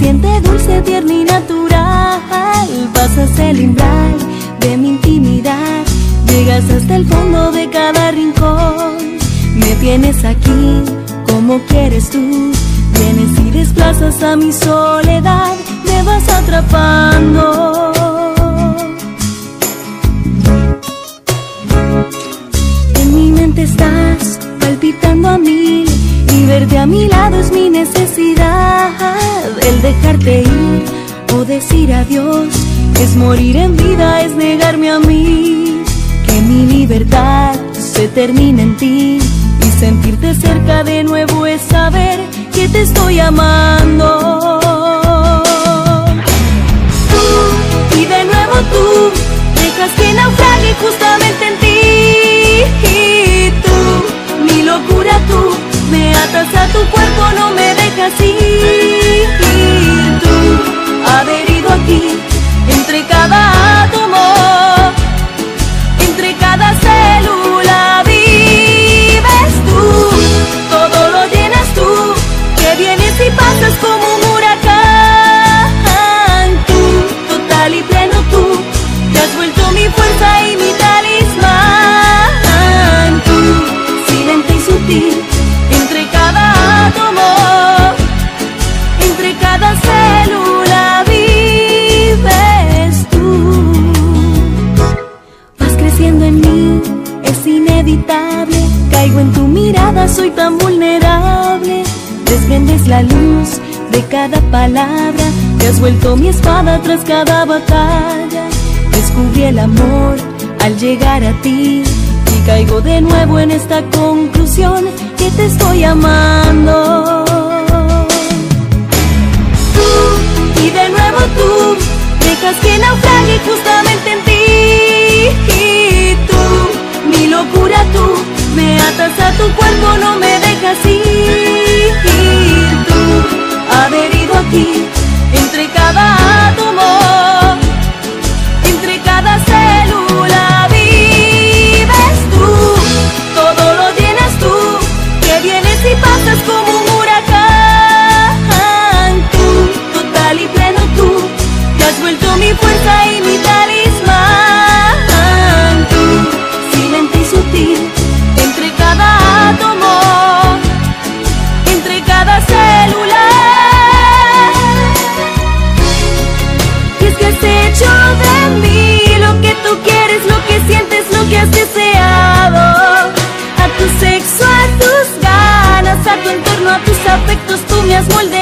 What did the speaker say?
siente dulce, tierna y natural. Pasas el umbral de mi intimidad, llegas hasta el fondo de cada rincón. Me tienes aquí como quieres tú, vienes y desplazas a mi soledad, me vas atrapando. En mi mente estás palpitando a mil, y verte a mi lado es mi necesidad. El dejarte ir o decir adiós es morir en vida, es negarme a mí. Que mi libertad se termina en ti, y sentirte cerca de nuevo es saber que te estoy amando. Tú, y de nuevo tú, dejas que naufrague justamente en ti. Y tú, mi locura tú, me atas a tu cuerpo, no me dejas ir. Y tú, adherido aquí, entre cada átomo, entre cada célula vives tú, todo lo llenas tú, que vienes y pasas como un huracán. Tú, total y pleno tú, te has vuelto mi fuerza y mi talismán. Tú, silente y sutil, entre cada átomo, entre cada célula vives tú. Vas creciendo en mí, es inevitable, caigo en tu mirada, soy tan vulnerable. Desprendes la luz de cada palabra, te has vuelto mi espada tras cada batalla. Descubrí el amor al llegar a ti, y caigo de nuevo en esta conclusión, que te estoy amando. Tú, y de nuevo tú, dejas que naufrague justamente en ti. Y tú, mi locura tú, me atas a tu cuerpo, no me dejas ir. Y tú, adherido aquí, entre cada átomo, entre cada célula vives tú, todo lo llenas tú, que vienes y pasas como un huracán. Tú, total y pleno tú, te has vuelto mi fuerza y mi talismán. Tú, silente y sutil, entre cada átomo, entre cada célula. Y es que has hecho de mí lo que tú quieres, lo que sientes, lo que has deseado. A tu sexo, a tus ganas, a tu entorno, a tus afectos, tú me has moldeado.